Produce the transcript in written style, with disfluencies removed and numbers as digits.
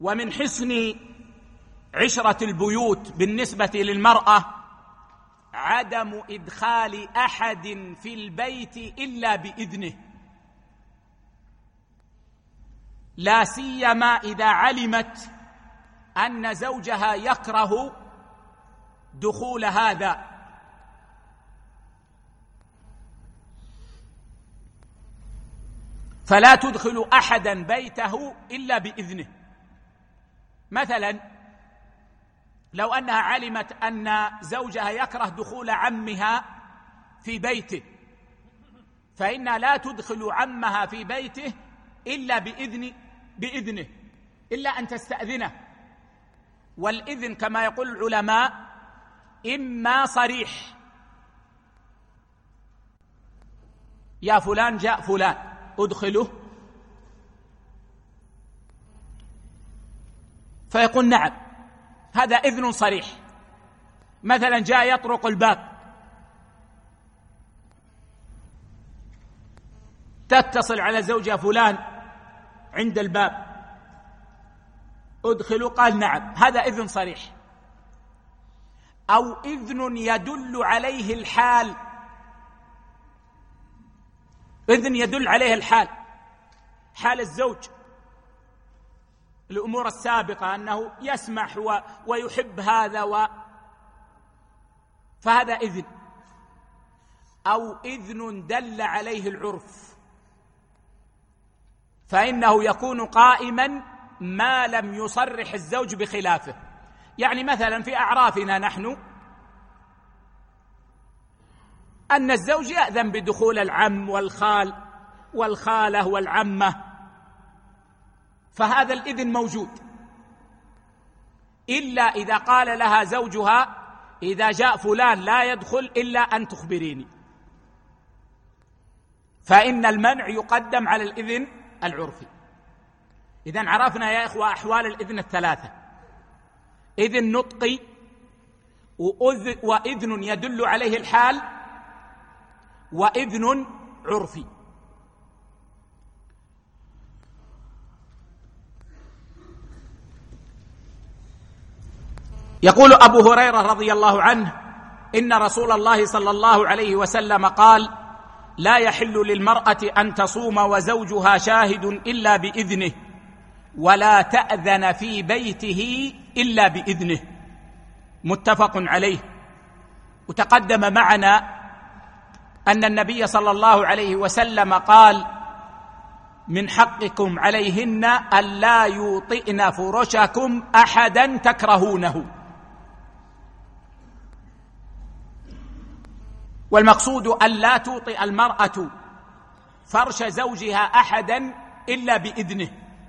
ومن حسن عشرة البيوت بالنسبة للمرأة عدم إدخال أحد في البيت إلا بإذنه، لا سيما إذا علمت أن زوجها يكره دخول هذا. فلا تدخل أحدا بيته إلا بإذنه. مثلا لو أنها علمت أن زوجها يكره دخول عمها في بيته، فإنها لا تدخل عمها في بيته إلا بإذنه، إلا أن تستأذنه. والإذن كما يقول العلماء إما صريح، يا فلان جاء فلان أدخله، فيقول نعم، هذا إذن صريح. مثلا جاء يطرق الباب، تتصل على زوجها فلان عند الباب أدخله، قال نعم، هذا إذن صريح. أو إذن يدل عليه الحال، إذن يدل عليه الحال، حال الزوج، الأمور السابقة أنه يسمح ويحب هذا فهذا إذن. أو إذن دل عليه العرف، فإنه يكون قائما ما لم يصرح الزوج بخلافه. يعني مثلا في أعرافنا نحن أن الزوج يأذن بدخول العم والخال والخالة والعمة، فهذا الإذن موجود، إلا إذا قال لها زوجها إذا جاء فلان لا يدخل إلا أن تخبريني، فإن المنع يقدم على الإذن العرفي. إذن عرفنا يا إخوة أحوال الإذن الثلاثة: إذن نطقي، وإذن يدل عليه الحال، وإذن عرفي. يقول أبو هريرة رضي الله عنه إن رسول الله صلى الله عليه وسلم قال: لا يحل للمرأة أن تصوم وزوجها شاهد إلا بإذنه، ولا تأذن في بيته إلا بإذنه. متفق عليه. وتقدم معنا أن النبي صلى الله عليه وسلم قال: من حقكم عليهن ألا يوطئن فرشكم أحدا تكرهونه. والمقصود أن لا توطئ المرأة فرش زوجها أحدا إلا بإذنه،